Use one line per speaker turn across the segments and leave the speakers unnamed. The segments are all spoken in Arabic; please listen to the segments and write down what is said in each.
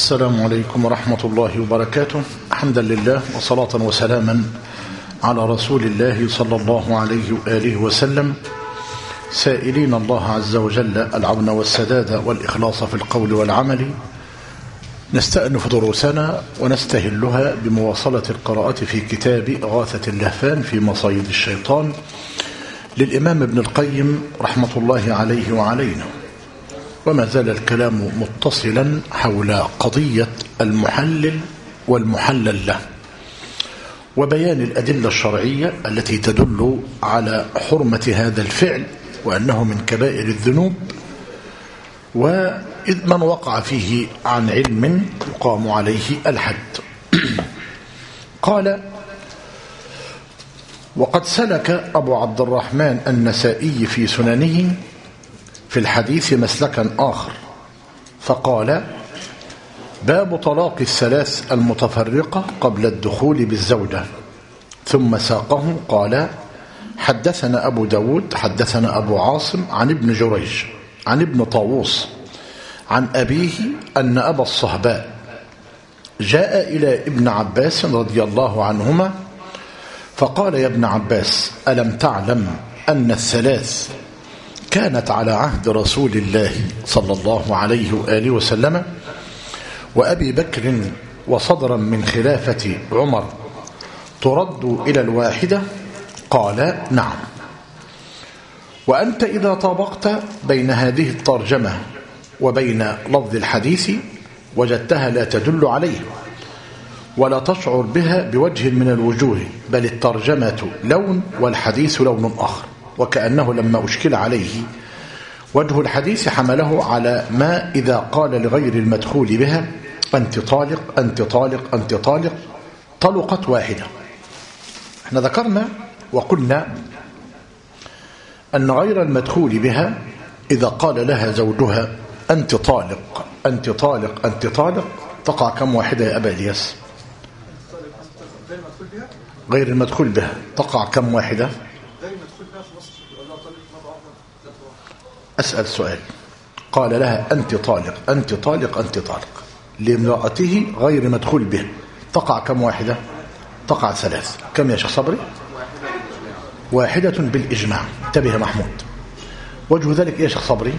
السلام عليكم ورحمة الله وبركاته. حمدا لله وصلاة وسلاما على رسول الله صلى الله عليه وآله وسلم، سائلين الله عز وجل العون والسداد والإخلاص في القول والعمل. نستأنف دروسنا ونستهلها بمواصلة القراءة في كتاب إغاثة اللهفان في مصايد الشيطان للإمام ابن القيم رحمة الله عليه وعلينا. وما زال الكلام متصلا حول قضية المحلل والمحلل له، وبيان الأدلة الشرعية التي تدل على حرمة هذا الفعل وأنه من كبائر الذنوب، وإذ من وقع فيه عن علم يقام عليه الحد. قال: وقد سلك أبو عبد الرحمن النسائي في سننه في الحديث مسلكا آخر، فقال: باب طلاق الثلاث المتفرقة قبل الدخول بالزوجة، ثم ساقه قال: حدثنا أبو داود حدثنا أبو عاصم عن ابن جريج عن ابن طاووس عن أبيه أن أبا الصهباء جاء إلى ابن عباس رضي الله عنهما فقال: يا ابن عباس، ألم تعلم أن الثلاث كانت على عهد رسول الله صلى الله عليه وآله وسلم وأبي بكر وصدرا من خلافة عمر ترد إلى الواحدة؟ قال: نعم. وأنت إذا طابقت بين هذه الترجمة وبين لفظ الحديث وجدتها لا تدل عليه ولا تشعر بها بوجه من الوجوه، بل الترجمة لون والحديث لون آخر، وكأنه لما أشكل عليه وجه الحديث حمله على ما إذا قال لغير المدخول بها: أنت طالق أنت طالق أنت طالق، طلقت واحدة. احنا ذكرنا وقلنا أن غير المدخول بها إذا قال لها زوجها أنت طالق أنت طالق أنت طالق، تقع كم واحدة يا أبا إلياس؟ غير المدخول بها تقع كم واحدة؟ أسأل سؤال. قال لها أنت طالق أنت طالق أنت طالق لامرأته غير مدخول به، تقع كم واحدة؟ تقع ثلاث. كم يا شيخ صبري؟ واحدة بالإجماع. انتبه يا محمود. وجه ذلك إيه يا شيخ صبري؟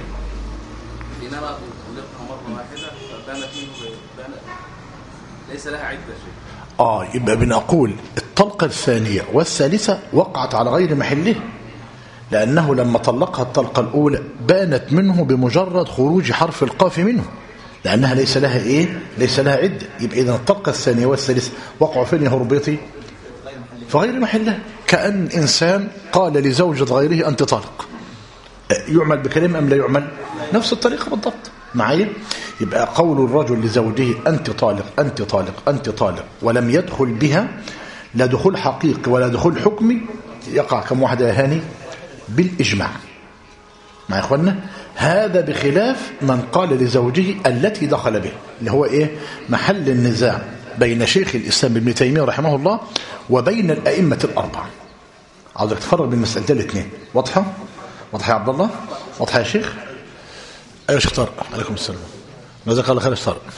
ليس لها عدة.
يبقى بنقول الطلقة الثانية والثالثة وقعت على غير محله، لأنه لما طلقها الطلقة الأولى بانت منه بمجرد خروج حرف القاف منه، لأنها ليس لها إيه؟ ليس لها عدة. يبقى إذن الطلقة الثانية والثالثة وقعوا فين يا هربيطي؟ في غير محله. كأن إنسان قال لزوجة غيره أنت طالق، يعمل بكلمة أم لا يعمل؟ نفس الطريقة بالضبط معايا. يبقى قول الرجل لزوجه أنت طالق أنت طالق أنت طالق ولم يدخل بها لا دخول حقيقي ولا دخول حكمي، يقع كم واحدة يا هاني؟ بالإجماع. مع إخواننا، هذا بخلاف من قال لزوجه التي دخل به، اللي هو إيه؟ محل النزاع بين شيخ الإسلام ابن تيمية رحمه الله وبين الأئمة الأربعة. عاوزك تفرق بين المسألتين الاثنين. واضحة؟ واضحة يا عبد الله؟ واضحة يا شيخ؟ أيوة شيخ طارق، عليكم السلام. جزاك الله خير يا شيخ طارق.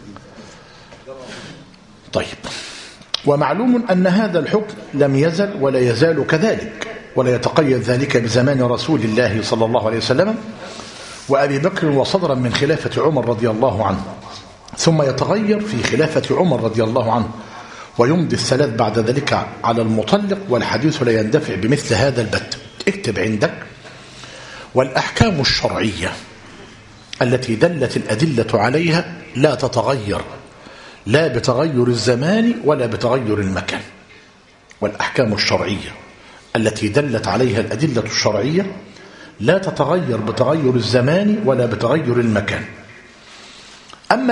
طيب، ومعلوم أن هذا الحكم لم يزل ولا يزال كذلك، ولا يتقيد ذلك بزمان رسول الله صلى الله عليه وسلم وأبي بكر وصدرا من خلافة عمر رضي الله عنه، ثم يتغير في خلافة عمر رضي الله عنه، ويمضي الثلاث بعد ذلك على المطلق، والحديث لا يندفع بمثل هذا البت. اكتب عندك: والأحكام الشرعية التي دلت الأدلة عليها لا تتغير، لا بتغير الزمان ولا بتغير المكان. والأحكام الشرعية التي دلت عليها الأدلة الشرعية لا تتغير بتغير الزمان ولا بتغير المكان. أما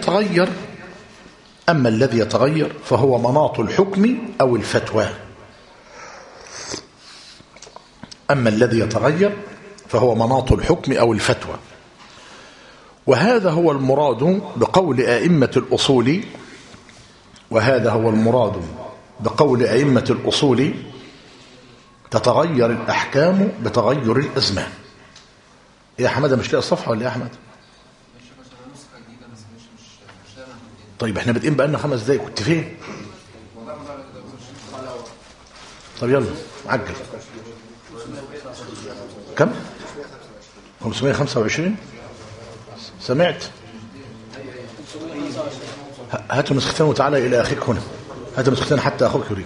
الذي يتغير فهو مناط الحكم أو الفتوى. أما الذي يتغير فهو مناط الحكم أو الفتوى، وهذا هو المراد بقول أئمة الأصول، وهذا هو المراد بقول أئمة الأصول: تتغير الأحكام بتغير الأزمان. يا حمادة مش لاقي الصفحة ولا يا أحمد؟ طيب احنا بادئين بقالنا 5 دقايق، كنت فين؟ طب يلا عجل. كم؟ 525. سمعت؟ هاتوا نسختين وتعالى إلى أخيك هنا. هاتوا نسختين حتى أخوك يريك.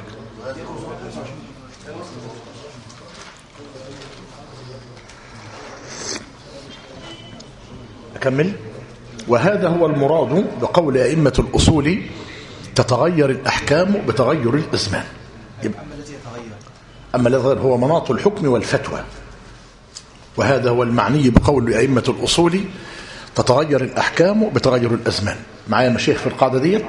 أكمل. وهذا هو المراد بقول أئمة الأصول تتغير الأحكام بتغير الأزمان. أما الذي يتغير هو مناط الحكم والفتوى، وهذا هو المعني بقول أئمة الأصول تتغير الأحكام بتغير الأزمان. معايا مشايخ في القاعدة ديت.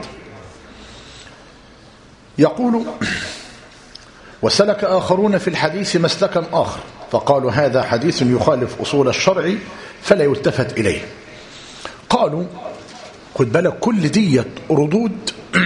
يقول: وسلك آخرون في الحديث مسلكا آخر فقالوا هذا حديث يخالف أصول الشرع فلا يلتفت إليه. قالوا خد بالك كل ديت ردود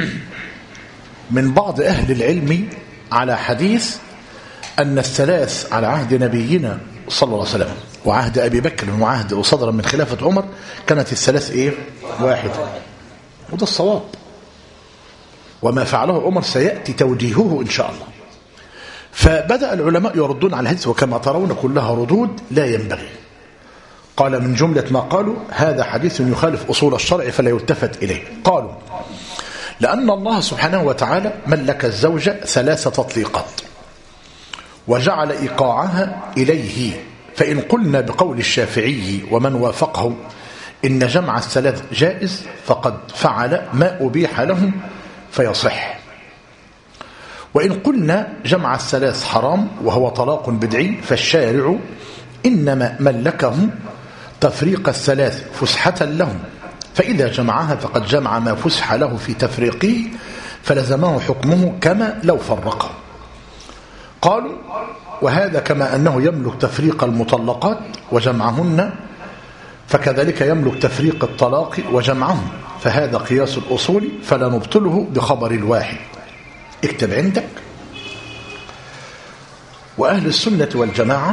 من بعض أهل العلم على حديث أن الثلاث على عهد نبينا صلى الله عليه وسلم وعهد أبي بكر وعهد وصدرا من خلافة عمر كانت الثلاث إيه؟ واحد. وده الصواب، وما فعله عمر سيأتي توجيهه إن شاء الله. فبدأ العلماء يردون على الحديث، وكما ترون كلها ردود لا ينبغي. قال من جملة ما قالوا هذا حديث يخالف أصول الشرع فلا يلتفت إليه. قالوا لأن الله سبحانه وتعالى ملك الزوجة 3 تطليقات وجعل إيقاعها إليه، فإن قلنا بقول الشافعي ومن وافقه إن جمع الثلاث جائز فقد فعل ما أبيح له فيصح، وإن قلنا جمع الثلاث حرام وهو طلاق بدعي فالشارع إنما ملكهم تفريق الثلاث فسحة لهم، فإذا جمعها فقد جمع ما فسح له في تفريقه فلزمه حكمه كما لو فرقه. قالوا وهذا كما أنه يملك تفريق المطلقات وجمعهن فكذلك يملك تفريق الطلاق وجمعهم، فهذا قياس الأصول فلا نبطله بخبر الواحد. اكتب عندك. وأهل السنة والجماعة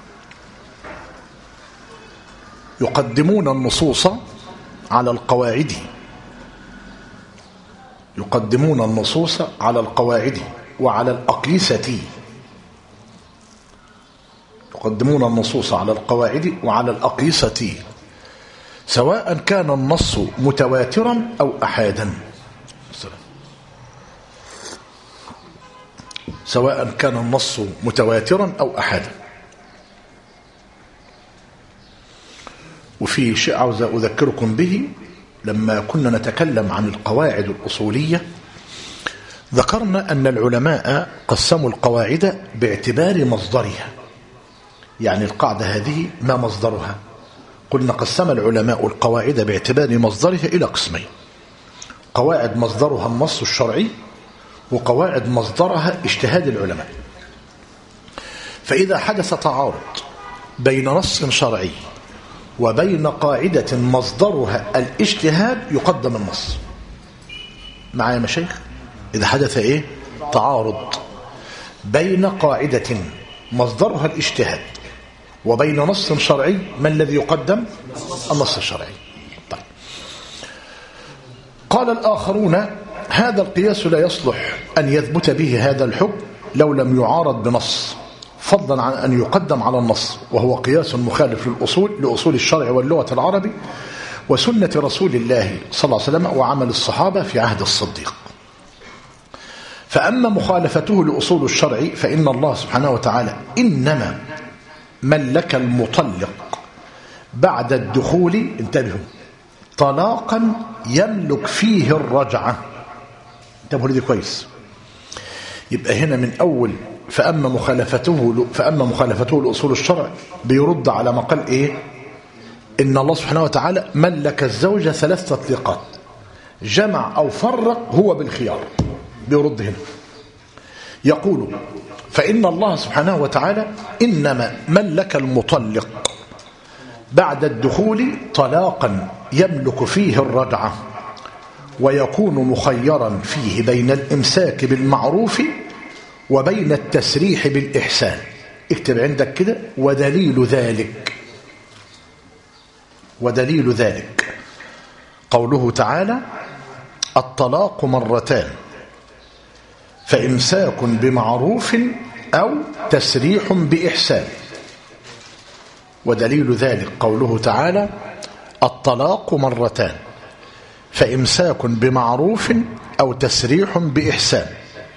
يقدمون النصوص على القواعد، يقدمون النصوص على القواعد وعلى الأقيسة، يقدمون النصوص على القواعد وعلى الأقيسة سواء كان النص متواترا أو أحادا، سواء كان النص متواترا أو أحادا. وفي شيء عاوز أذكركم به، لما كنا نتكلم عن القواعد الأصولية ذكرنا أن العلماء قسموا القواعد باعتبار مصدرها، يعني القاعدة هذه ما مصدرها. قلنا قسم العلماء القواعد باعتبار مصدرها إلى قسمين: قواعد مصدرها النص الشرعي، وقواعد مصدرها اجتهاد العلماء. فإذا حدث تعارض بين نص شرعي وبين قاعدة مصدرها الاجتهاد يقدم النص. معايا مشايخ؟ إذا حدث إيه؟ تعارض بين قاعدة مصدرها الاجتهاد وبين نص شرعي، ما الذي يقدم؟ النص الشرعي. طيب. قال الآخرون هذا القياس لا يصلح أن يثبت به هذا الحكم لو لم يعارض بنص، فضلا عن أن يقدم على النص، وهو قياس مخالف لأصول الشرع واللغة العربي وسنة رسول الله صلى الله عليه وسلم وعمل الصحابة في عهد الصديق. فأما مخالفته لأصول الشرع فإن الله سبحانه وتعالى إنما ملك المطلق بعد الدخول، انتبهوا، طلاقا يملك فيه الرجعة. انتبهوا لدي كويس. يبقى هنا من أول فأما مخالفته لأصول الشرع بيرد على ما قال إيه؟ إن الله سبحانه وتعالى ملك الزوجة 3 تطليقات، جمع أو فرق هو بالخيار. بيرد هنا يقول فإن الله سبحانه وتعالى إنما ملك المطلق بعد الدخول طلاقا يملك فيه الرجعة، ويكون مخيرا فيه بين الإمساك بالمعروف وبين التسريح بالإحسان. اكتب عندك كده: ودليل ذلك قوله تعالى الطلاق مرتان فإمساك بمعروف أو تسريح بإحسان. ودليل ذلك قوله تعالى الطلاق مرتان فإمساك بمعروف أو تسريح بإحسان.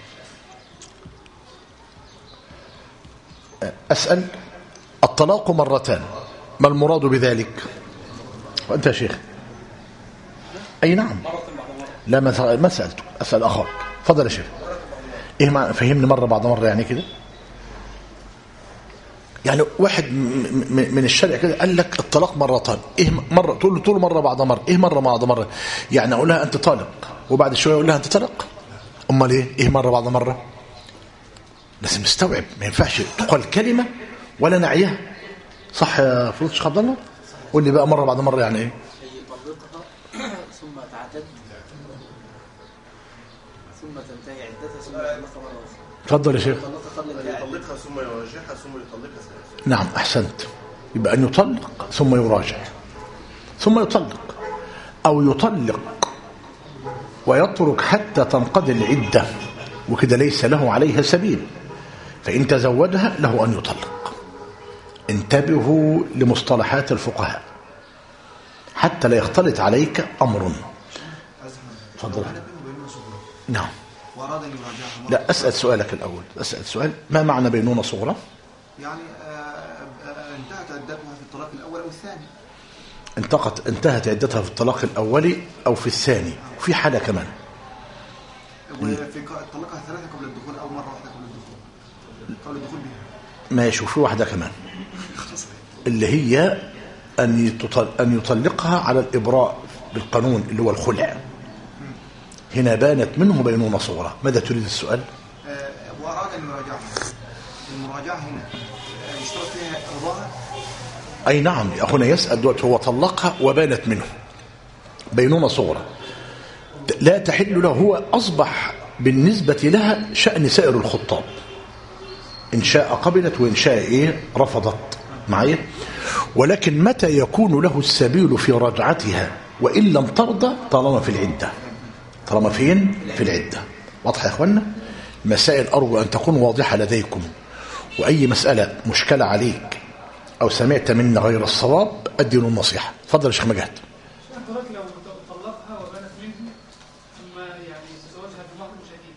أسأل الطلاق مرتان ما المراد بذلك؟ وأنت يا شيخ أي نعم لا ما سألته أسأل أخاك فضل يا شيخ إيه ما فهمني مرة بعد مرة يعني كده يعني واحد من الشرع كده قال لك الطلاق مرتان ايه مره تقول له مرة بعد مرة ايه مرة بعد مرة يعني اقول لها انت طالق وبعد شويه اقول لها انت طالق امال ايه مرة بعد مرة لازم نستوعب ما ينفعش تقال كلمة ولا نعيها صح يا فضيلة الشيخ عبد الله قول لي بقى مرة بعد مرة يعني ايه
يطلقها ثم تعتد ثم تنتهي عدتها ثم يطلقها مرة أخرى.
اتفضل يا شيخ.
يطلقها ثم يراجعها ثم يطلقها ثلاثة.
نعم أحسنت يبقى أن يطلق ثم يراجع ثم يطلق أو يطلق ويترك حتى تنقضي العدة وكده ليس له عليها سبيل فإن تزوجها له أن يطلق. انتبهوا لمصطلحات الفقهاء حتى لا يختلط عليك أمر. تفضل. نعم لا أسأل سؤالك الأول أسأل سؤال ما معنى بينونة صغرى
يعني انتهت عدتها في الطلاق الأول أو الثاني
انتهت عدتها في الطلاق الأول أو في الثاني وفي حالة كمان
وفي طلقها ثلاثة قبل الدخول أو مرة واحدة قبل الدخول بها
ماشي وفي واحدة كمان اللي هي أن يطلقها على الإبراء بالقانون اللي هو الخلع هنا بانت منه بينونة صغرى. ماذا تريد السؤال؟
وأراد أن يراجعها المراجعة هنا يشترط فيها رضاها
أي نعم أخونا يسأل دلوقتي هو طلقها وبانت منه بينونة صغرى لا تحل له هو أصبح بالنسبة لها شأن سائر الخطاب إن شاء قبلت وإن شاء رفضت معي ولكن متى يكون له السبيل في رجعتها وإن لم ترضى طالما في العدة طالما فين في العدة. واضح يا أخوانا مسائل أرجو أن تكون واضحة لديكم وأي مسألة مشكلة عليك أو سمعت منا غير الصواب أدينه النصيحة. تفضل يا شيخ مجاهد.
لو طلقها وبانت منه ثم يعني تزوجها بمهر شديد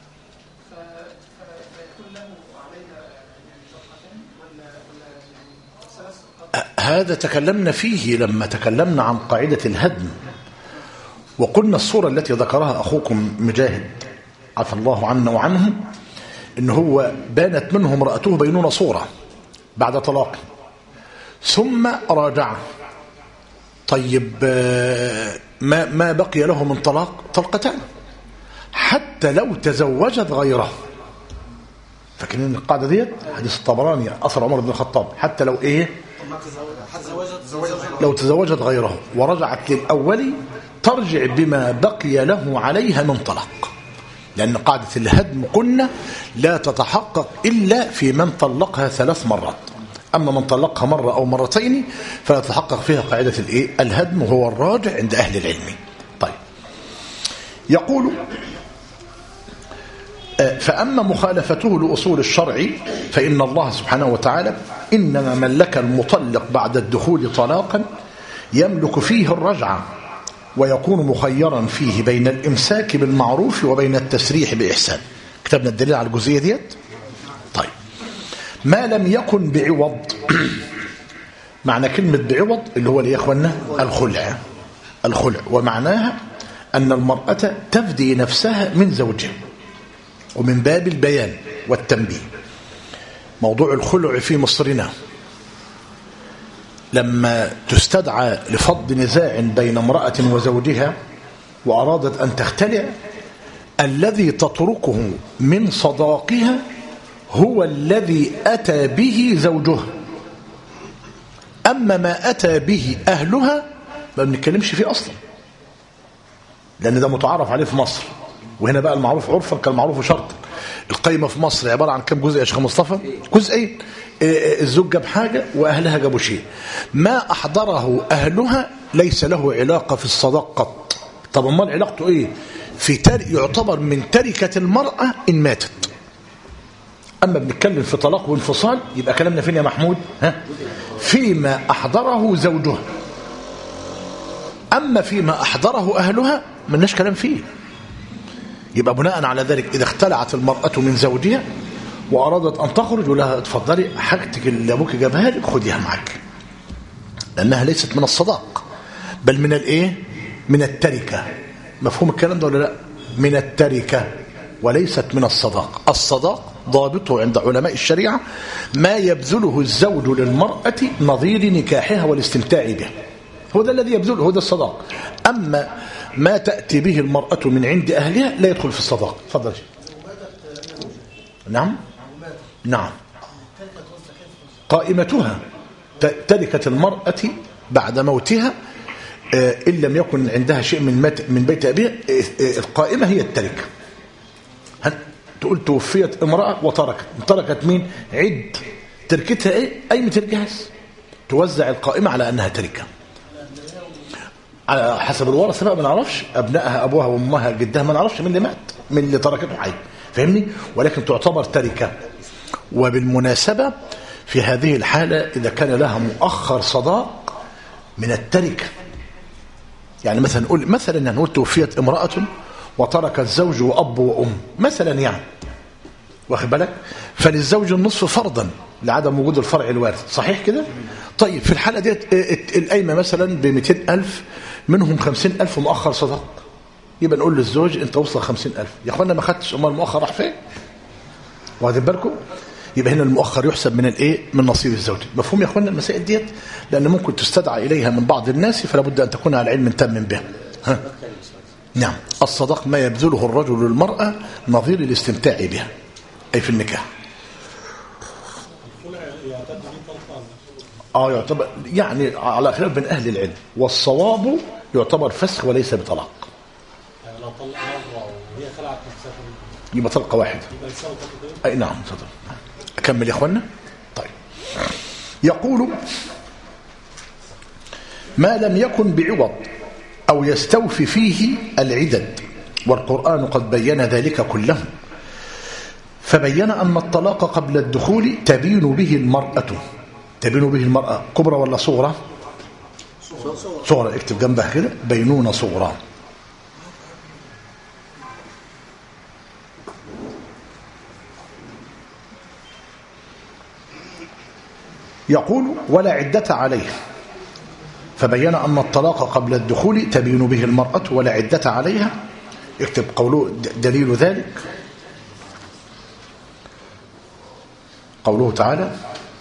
فيكون له عليها يعني صفقتين ولا يعني ثلاث.
هذا تكلمنا فيه لما تكلمنا عن قاعدة الهدم وقلنا الصورة التي ذكرها أخوكم مجاهد عفى الله عنا وعنه إن هو بانت منه امرأته بينونة صورة بعد طلاق ثم راجع. طيب ما بقي له من طلقتان حتى لو تزوجت غيره. فاكرين القاعدة ديت حديث الطبراني أثر عمر بن الخطاب حتى لو لو تزوجت غيره ورجعت للأول ترجع بما بقي له عليها من طلاق لأن قاعدة الهدم قلنا لا تتحقق إلا في من طلقها 3 مرات أما من طلقها مرة أو مرتين فلا تتحقق فيها قاعدة الهدم وهو الراجع عند أهل العلم. طيب يقول فأما مخالفته لأصول الشرع فإن الله سبحانه وتعالى إنما ملك المطلق بعد الدخول طلاقا يملك فيه الرجعة ويكون مخيرا فيه بين الإمساك بالمعروف وبين التسريح بإحسان. كتبنا الدليل على الجزئية ديت. طيب ما لم يكن بعوض معنى كلمة بعوض اللي هو يا إخوانا الخلع ومعناها أن المرأة تفدي نفسها من زوجها ومن باب البيان والتنبيه. موضوع الخلع في مصرنا لما تستدعى لفض نزاع بين امرأة وزوجها وأرادت أن تختلع الذي تتركه من صداقها هو الذي أتى به زوجها أما ما أتى به أهلها ما بنتكلمش فيه أصلا لأن ده متعارف عليه في مصر وهنا بقى المعروف عرفا كالمعروف شرطا. القايمة في مصر عبارة عن كم جزء يا شيخ مصطفى؟ جزئين. الزوج جاب حاجة وأهلها جابوا شيء ما أحضره أهلها ليس له علاقة في الصداق قط طب امال علاقته ايه؟ يعتبر من تركة المرأة ان ماتت. اما بنتكلم في طلاق وانفصال يبقى كلامنا فين يا محمود؟ فيما احضره زوجها. اما فيما احضره اهلها ملناش كلام فيه. يبقى بناء على ذلك اذا اختلعت المرأة من زوجها وارادت ان تخرج ولها اتفضلي حاجتك اللي ابوك جابها لك خديها معاك، لانها ليست من الصداق بل من الايه؟ من التركة. مفهوم الكلام ده ولا لا؟ من التركة وليست من الصداق. الصداق ضابطه عند علماء الشريعة ما يبذله الزوج للمرأة نظير نكاحها والاستمتاع به، هو ده الذي يبذله، هو ده الصداق. أما ما تأتي به المرأة من عند أهلها لا يدخل في الصداق. تفضل. نعم نعم قائمتها تركة المرأة بعد موتها إن لم يكن عندها شيء من بيت أبيها، القائمة هي التركة. تقول توفيت امرأة تركت مين؟ عد. تركتها ايه؟ قايمة الجهاز. توزع القائمة على أنها تركة على حسب الورثة بقى. ما نعرفش أبنائها أبوها وأمها جدها، ما نعرفش من اللي مات من اللي تركته حي، فاهمني؟ ولكن تعتبر تركة. وبالمناسبة في هذه الحالة إذا كان لها مؤخر صداق من التركة، يعني مثلا نقول توفيت امرأة وتركت زوج وأب وأم مثلا، يعني واخد بالك، فللزوج النصف فرضا لعدم وجود الفرع الوارث، صحيح كده؟ طيب في الحالة دي القايمة مثلا ب200,000 منهم 50,000 مؤخر صداق، يبقى نقول للزوج انت وصل 50,000. يا اخوانا ما خدتش، امال المؤخر راح فين؟ واخدين بالكم؟ يبقى هنا المؤخر يحسب من الايه؟ من نصيب الزوج. مفهوم يا اخوانا المسائل ديت؟ لان ممكن تستدعى اليها من بعض الناس، فلا بد ان تكون على علم تام به. نعم. الصداق ما يبذله الرجل للمرأة نظير الاستمتاع بها، أي في النكاح. يعتبر يعني على خلاف بين أهل العلم، والصواب يعتبر فسخ وليس بطلاق.
يعني لو طلق مرة وهي خلعت نفسها
يبقى طلقة واحدة. أي نعم. تفضل أكمل يا أخوانا. طيب يقول ما لم يكن بعوض أو يستوفي فيه العدد، والقرآن قد بين ذلك كله، فبين أن الطلاق قبل الدخول تبين به المرأة كبرى ولا صغرى؟ صغرى. اكتب جنبها كده بينونة صغرى. يقول ولا عدة عليه، فبين أن الطلاق قبل الدخول تبين به المرأة ولا عدة عليها. اكتب قوله دليل ذلك قوله تعالى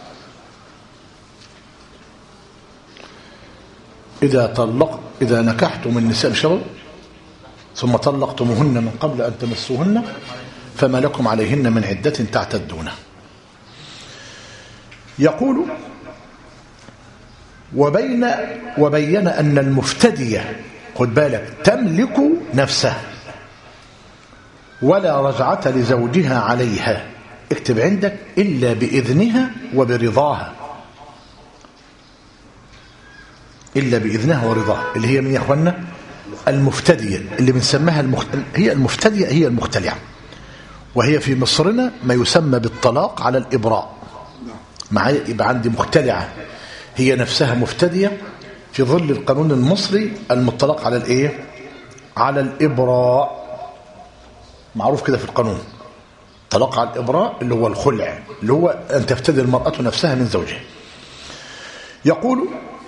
إذا نكحتم النساء شباب ثم طلقتموهن من قبل أن تمسوهن فما لكم عليهن من عدة تعتدونه. يقول وبين أن المفتدية خد بالك تملك نفسه ولا رجعة لزوجها عليها، اكتب عندك إلا بإذنها وبرضاها، إلا بإذنها ورضاها، اللي هي من يا أخوانا المفتدية، اللي بنسميها هي المفتدية، هي المختلعة، وهي في مصرنا ما يسمى بالطلاق على الإبراء. معايا؟ يبقى عندي مختلعة هي نفسها مفتدية في ظل القانون المصري المطلق على الايه؟ على الإبراء، معروف كده في القانون. طلاق على الإبراء اللي هو الخلع، اللي هو أن تفتدي المرأة نفسها من زوجها. يقول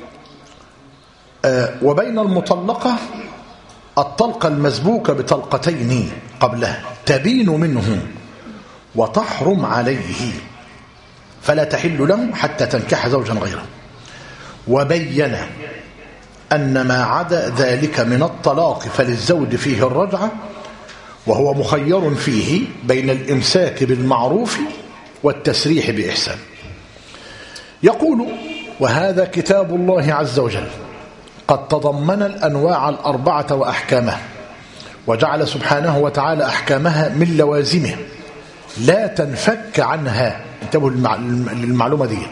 وبين المطلقة الطلقة المسبوكة بطلقتين قبلها تبين منه وتحرم عليه فلا تحل له حتى تنكح زوجا غيره. وبين أن ما عدا ذلك من الطلاق فللزوج فيه الرجعة، وهو مخير فيه بين الإمساك بالمعروف والتسريح بإحسان. يقول وهذا كتاب الله عز وجل قد تضمن الأنواع الأربعة وأحكامها، وجعل سبحانه وتعالى أحكامها من لوازمه لا تنفك عنها. انتبهوا للمعلومة دي،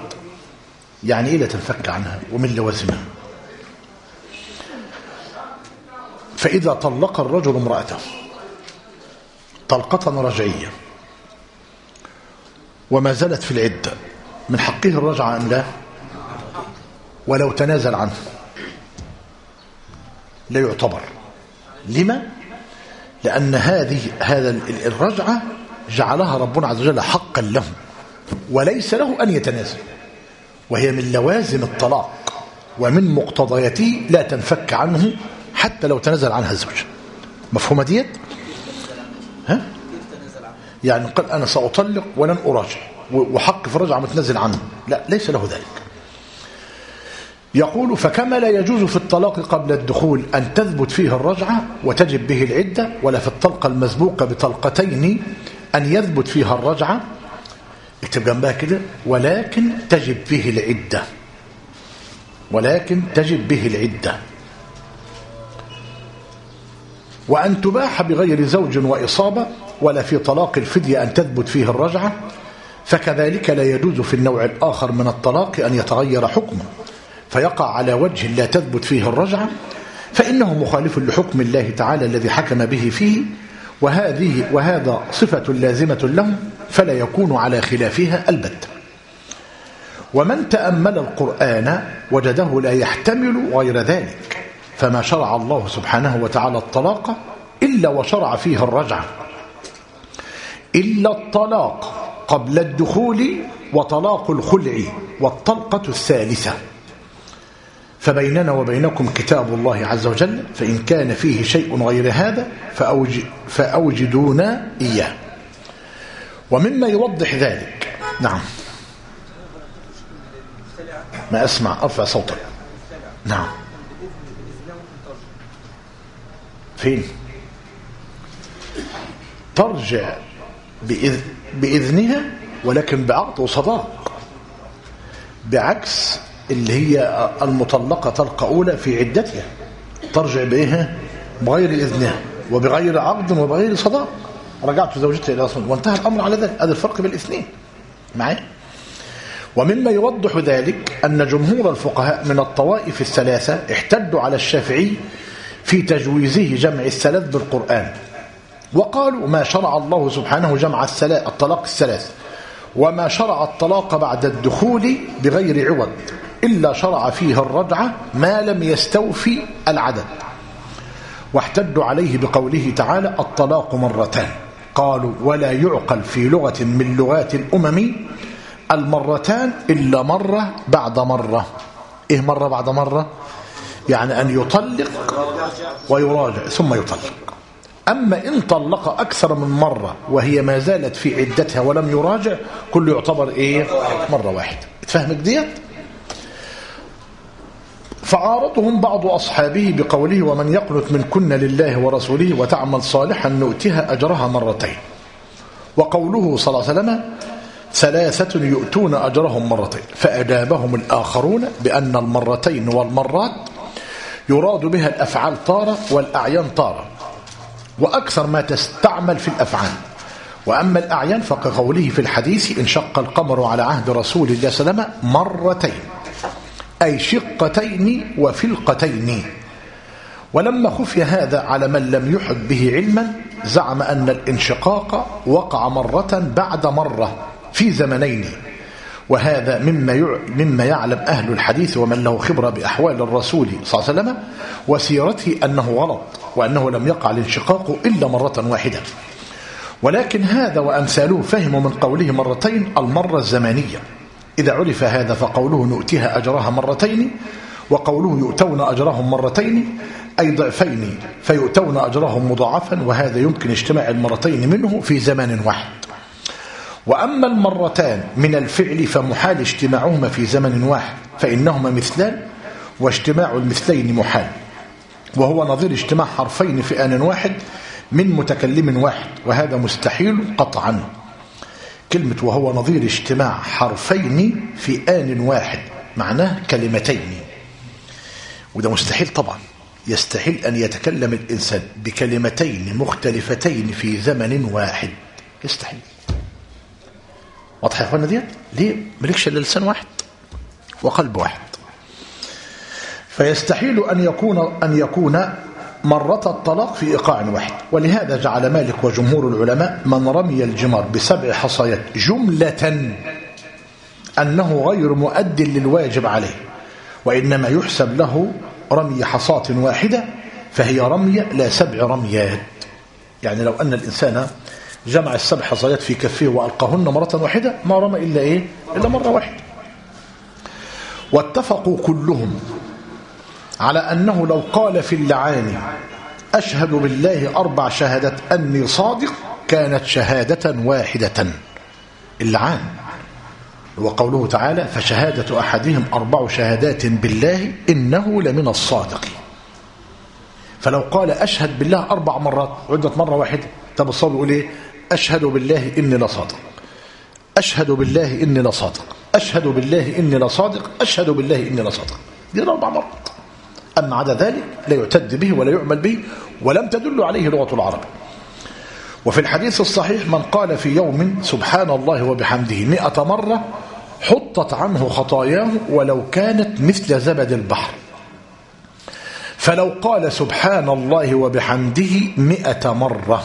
يعني إيه لا تنفك عنها ومن لوازمها؟ فإذا طلق الرجل امرأته طلقة رجعية وما زالت في العدة، من حقه الرجعة أم لا؟ ولو تنازل عنه لا يعتبر. لما؟ لأن هذا الرجعة جعلها ربنا عز وجل حقا له وليس له أن يتنازل، وهي من لوازم الطلاق ومن مقتضياته لا تنفك عنه حتى لو تنازل عنها الزوج. مفهومة ديت؟ ها؟ يعني قال أنا سأطلق ولن أراجع وحق في الرجعة متنازل عنه، لا، ليس له ذلك. يقول فكما لا يجوز في الطلاق قبل الدخول أن تثبت فيه الرجعة وتجب به العدة، ولا في الطلقة المسبوقة بطلقتين أن يثبت فيها الرجعة، اكتب جنبها كده، ولكن تجب به العدة، ولكن تجب به العدة. وأن تباح بغير زوج وإصابة، ولا في طلاق الفدية أن تثبت فيه الرجعة، فكذلك لا يجوز في النوع الآخر من الطلاق أن يتغير حكمه فيقع على وجه لا تثبت فيه الرجعة، فإنه مخالف لحكم الله تعالى الذي حكم به فيه، وهذا صفة لازمة له فلا يكون على خلافها البتة. ومن تأمل القرآن وجده لا يحتمل غير ذلك، فما شرع الله سبحانه وتعالى الطلاق إلا وشرع فيه الرجعة، إلا الطلاق قبل الدخول وطلاق الخلع والطلقة الثالثة، فبيننا وبينكم كتاب الله عز وجل، فإن كان فيه شيء غير هذا فأوجدونا إياه. ومما يوضح ذلك، نعم، ما أسمع، أرفع صوتك. نعم، فين؟ ترجع بإذنها ولكن بعقد وصداق، بعكس اللي هي المطلقة طلقة أولى في عدتها ترجع بإيه؟ بغير إذنها وبغير عقد وبغير صداق، رجعت زوجتها إلى أصله وانتهى الأمر على ذلك. هذا الفرق بين الاثنين معي. ومما يوضح ذلك أن جمهور الفقهاء من الطوائف الثلاثة احتجوا على الشافعي في تجويزه جمع الثلاث بالقرآن، وقالوا ما شرع الله سبحانه جمع الطلاق الثلاث وما شرع الطلاق بعد الدخول بغير عوض إلا شرع فيه الرجعة ما لم يستوفي العدد، واحتجوا عليه بقوله تعالى الطلاق مرتان. قالوا ولا يعقل في لغة من لغات الأمم المرتان إلا مرة بعد مرة. إيه مرة بعد مرة؟ يعني أن يطلق ويراجع ثم يطلق. أما إن طلق أكثر من مرة وهي ما زالت في عدتها ولم يراجع كله يعتبر إيه؟ مرة واحدة. اتفهمك ديت؟ فعارضهم بعض أصحابه بقوله ومن يقنت منكن لله ورسوله وتعمل صالحا نؤتها أجرها مرتين، وقوله صلى الله عليه وسلم ثلاثة يؤتون أجرهم مرتين، فأجابهم الآخرون بأن المرتين والمرات يراد بها الأفعال طارة والأعيان طارة، وأكثر ما تستعمل في الأفعال. وأما الأعيان فكقوله في الحديث انشق القمر على عهد رسول الله صلى الله عليه وسلم مرتين، أي شقتين وفلقتين. ولما خفي هذا على من لم يحط به علما زعم أن الانشقاق وقع مرة بعد مرة في زمنين، وهذا مما يعلم أهل الحديث ومن له خبرة بأحوال الرسول صلى الله عليه وسلم وسيرته أنه غلط، وأنه لم يقع الانشقاق إلا مرة واحدة. ولكن هذا وأمثاله فهموا من قوله مرتين المرة الزمانية. إذا عرف هذا فقوله نؤتيها أجرها مرتين وقوله يؤتون أجرهم مرتين أي ضعفين، فيؤتون أجرهم مضاعفا، وهذا يمكن اجتماع المرتين منه في زمن واحد. وأما المرتان من الفعل فمحال اجتماعهما في زمن واحد، فإنهما مثلان واجتماع المثلين محال، وهو نظير اجتماع حرفين في آن واحد من متكلم واحد، وهذا مستحيل قطعا. كلمة وهو نظير اجتماع حرفين في آن واحد معناه كلمتين، وده مستحيل طبعا. يستحيل أن يتكلم الإنسان بكلمتين مختلفتين في زمن واحد، يستحيل. واضح يا أخوانا ديت؟ ليه؟ ملكش إلا لسان واحد وقلب واحد. فيستحيل أن يكون مرة الطلاق في إيقاع واحد. ولهذا جعل مالك وجمهور العلماء من رمي الجمار ب7 حصيات جملة أنه غير مؤد للواجب عليه، وإنما يحسب له رمي حصاة واحدة، فهي رمية لا 7 رميات. يعني لو أن الإنسان جمع ال7 حصيات في كفه وألقاهن مرة واحدة ما رمى إلا إلا مرة واحدة. واتفقوا كلهم على أنه لو قال في اللعان أشهد بالله 4 شهادات أني صادق كانت شهادة واحدة. اللعان وقوله تعالى فشهادة أحدهم 4 شهادات بالله إنه لمن الصادقين. فلو قال أشهد بالله 4 مرات عدت مرة واحدة، طب الصادق يقول إيه؟ أشهد بالله إني لصادق، أشهد بالله إني لصادق، أشهد بالله إني لصادق، أشهد بالله إني لصادق. دي 4 مرات. أما عدا ذلك لا يعتد به ولا يعمل به، ولم تدل عليه لغة العرب. وفي الحديث الصحيح من قال في يوم سبحان الله وبحمده 100 مرة حطت عنه خطاياه ولو كانت مثل زبد البحر. فلو قال سبحان الله وبحمده 100 مرة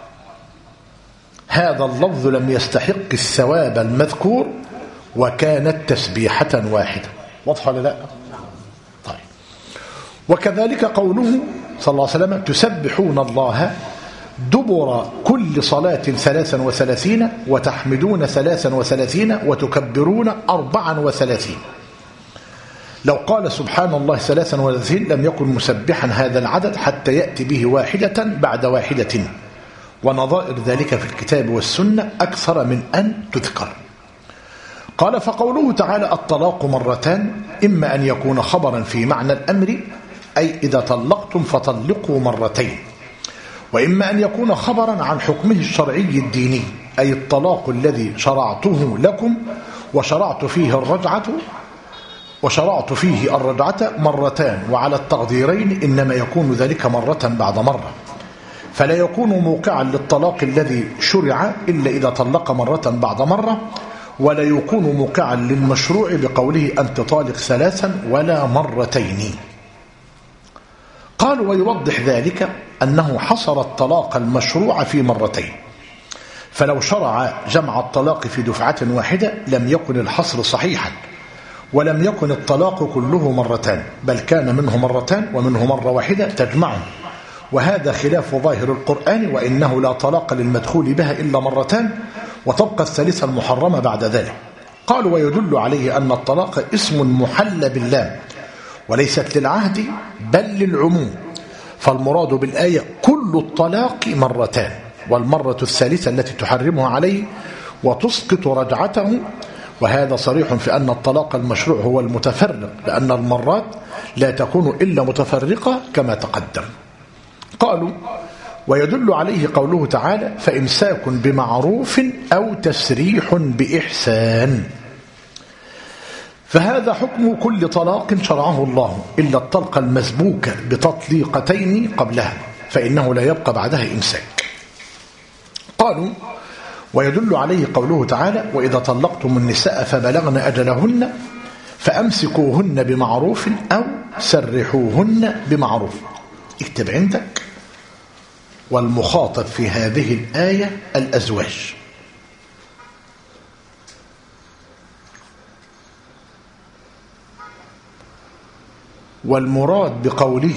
هذا اللفظ لم يستحق الثواب المذكور وكانت تسبيحة واحدة. واضح ولا لا؟ طيب. وكذلك قوله صلى الله عليه وسلم تسبحون الله دبر كل صلاة 33 وتحمدون 33 وتكبرون 34. لو قال سبحان الله 33 لم يكن مسبحا هذا العدد حتى يأتي به واحدة بعد واحدة، ونظائر ذلك في الكتاب والسنة أكثر من أن تذكر. قال فقوله تعالى الطلاق مرتان إما أن يكون خبرا في معنى الأمر أي إذا طلقتم فطلقوا مرتين، وإما أن يكون خبرا عن حكمه الشرعي الديني أي الطلاق الذي شرعته لكم وشرعت فيه الرجعة مرتان، وعلى التقديرين إنما يكون ذلك مرة بعد مرة، فلا يكون موقعا للطلاق الذي شرع إلا إذا طلق مرة بعد مرة، ولا يكون موقعا للمشروع بقوله أنت طالق 3 ولا مرتين. قالوا ويوضح ذلك أنه حصر الطلاق المشروع في مرتين، فلو شرع جمع الطلاق في دفعة واحدة لم يكن الحصر صحيحا، ولم يكن الطلاق كله مرتان، بل كان منه مرتان ومنه مرة واحدة تجمعه، وهذا خلاف ظاهر القرآن وإنه لا طلاق للمدخول بها إلا مرتان، وتبقى الثالثة المحرمة بعد ذلك. قالوا ويدل عليه أن الطلاق اسم محل باللام وليست للعهد بل للعموم، فالمراد بالآية كل الطلاق مرتان، والمرة الثالثة التي تحرمها عليه وتسقط رجعته، وهذا صريح في أن الطلاق المشروع هو المتفرق، لأن المرات لا تكون إلا متفرقة كما تقدم. قالوا ويدل عليه قوله تعالى فإمساك بمعروف أو تسريح بإحسان، فهذا حكم كل طلاق شرعه الله إلا الطلقة المسبوكة بتطليقتين قبلها، فإنه لا يبقى بعدها إمساك. قالوا ويدل عليه قوله تعالى وإذا طلقتم النساء فبلغن أجلهن فأمسكوهن بمعروف أو سرحوهن بمعروف. اكتب عندك والمخاطب في هذه الآية الأزواج، والمراد بقوله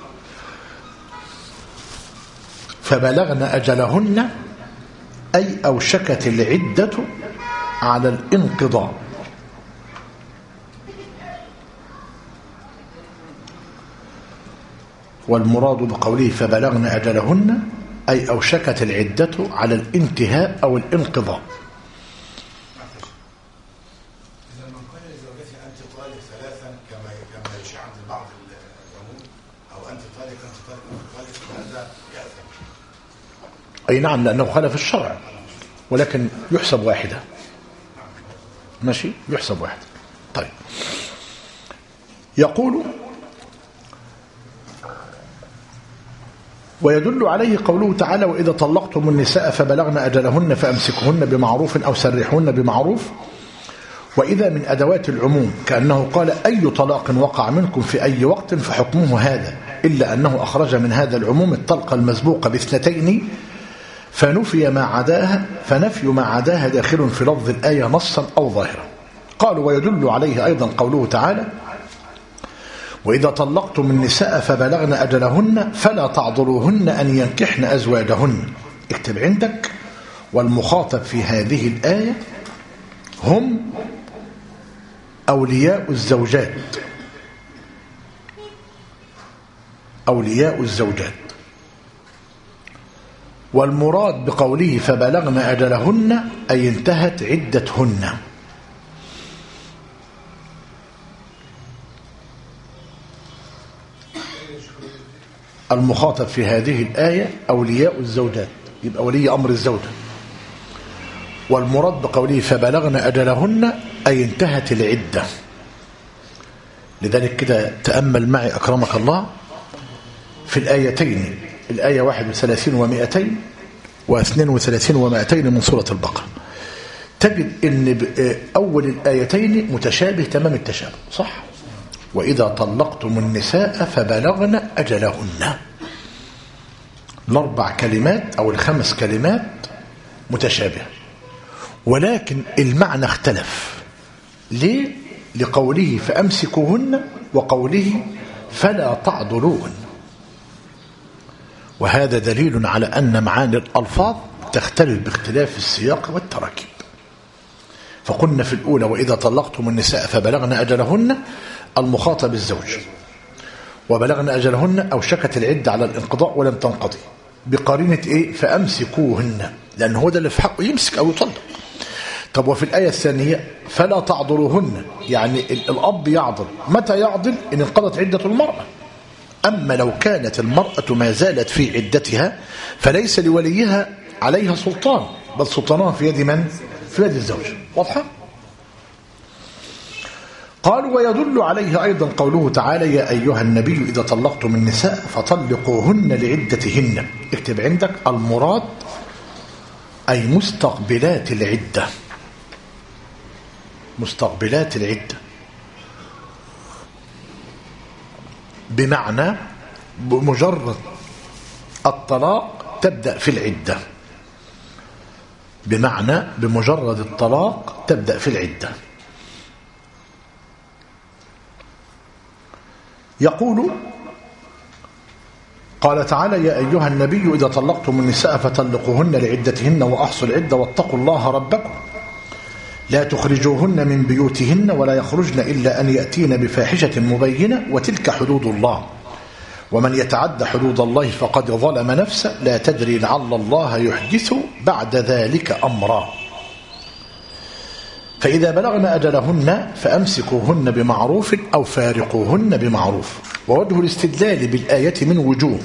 فبلغن أجلهن أي أوشكت العدة على الانقضاء، والمراد بقوله فبلغن أجلهن أي أوشكت العدة على الانتهاء أو الانقضاء.
إذا من قال لزوجته أنت طالق 3 كما يشاع عند بعض العموم، أو أنت طالق هذا يأثم.
أي نعم، لأنه خالف الشرع، ولكن يحسب واحدة. ماشي، يحسب واحدة. طيب، يقول ويدل عليه قوله تعالى وإذا طلقتم النساء فبلغن أجلهن فأمسكوهن بمعروف أو سرحوهن بمعروف، وإذا من أدوات العموم كأنه قال أي طلاق وقع منكم في أي وقت فحكمه هذا إلا أنه أخرج من هذا العموم الطلقة المسبوقة باثنتين فنفي ما عداها، فنفي ما عداها داخل في لفظ الآية نصا أو ظاهرا. قالوا ويدل عليه أيضا قوله تعالى وإذا طلقتم النساء فبلغن أجلهن فلا تعضلوهن أن ينكحن أزواجهن. اكتب عندك والمخاطب في هذه الآية هم أولياء الزوجات، أولياء الزوجات. والمراد بقوله فبلغن أجلهن أي انتهت عدتهن. المخاطب في هذه الآية أولياء الزوجات، يبقى ولي أمر الزوجة. والمراد بقوله فبلغن أجلهن أي انتهت العدة. لذلك كده تأمل معي أكرمك الله في الآيتين، الآية 31 و200 و32 و200 من سورة البقرة، تجد أن أول الآيتين متشابه تمام التشابه، صح؟ وإذا طلقتم النساء فبلغن أجلهن. الأربع كلمات أو الخمس كلمات متشابهة، ولكن المعنى اختلف. ليه؟ لقوله فأمسكوهن وقوله فلا تعضلوهن. وهذا دليل على أن معاني الألفاظ تختلف باختلاف السياق والتراكيب. فقلنا في الأولى وإذا طلقتم النساء فبلغن أجلهن المخاطب الزوج، وبلغن أجلهن أو شكت العدة على الانقضاء ولم تنقضي بقرينة إيه؟ فأمسكوهن، لأن هو ده اللي في حقه يمسك أو يطلق. طب وفي الآية الثانية فلا تعضلوهن، يعني الأب يعضل، متى يعضل؟ إن انقضت عدة المرأة. أما لو كانت المرأة ما زالت في عدتها فليس لوليها عليها سلطان، بل سلطانها في يد من؟ في يد الزوج. واضحة؟ قالوا ويدل عليه أيضا قوله تعالى يا أيها النبي إذا طلقتم النساء فطلقوهن لعدتهن. اكتب عندك المراد أي مستقبلات العدة، مستقبلات العدة، بمعنى بمجرد الطلاق تبدأ في العدة، بمعنى بمجرد الطلاق تبدأ في العدة. يقول قال تعالى يا أيها النبي إذا طلقتم النساء فطلقوهن لعدتهن وأحصوا العدة واتقوا الله ربكم لا تخرجوهن من بيوتهن ولا يخرجن إلا أن يأتين بفاحشة مبينة وتلك حدود الله ومن يتعد حدود الله فقد ظلم نفسه لا تدري لعل الله يحدث بعد ذلك أمرا. فإذا بلغن أجلهن فأمسكوهن بمعروف أو فارقوهن بمعروف. ووجه الاستدلال بالآية من وجوه،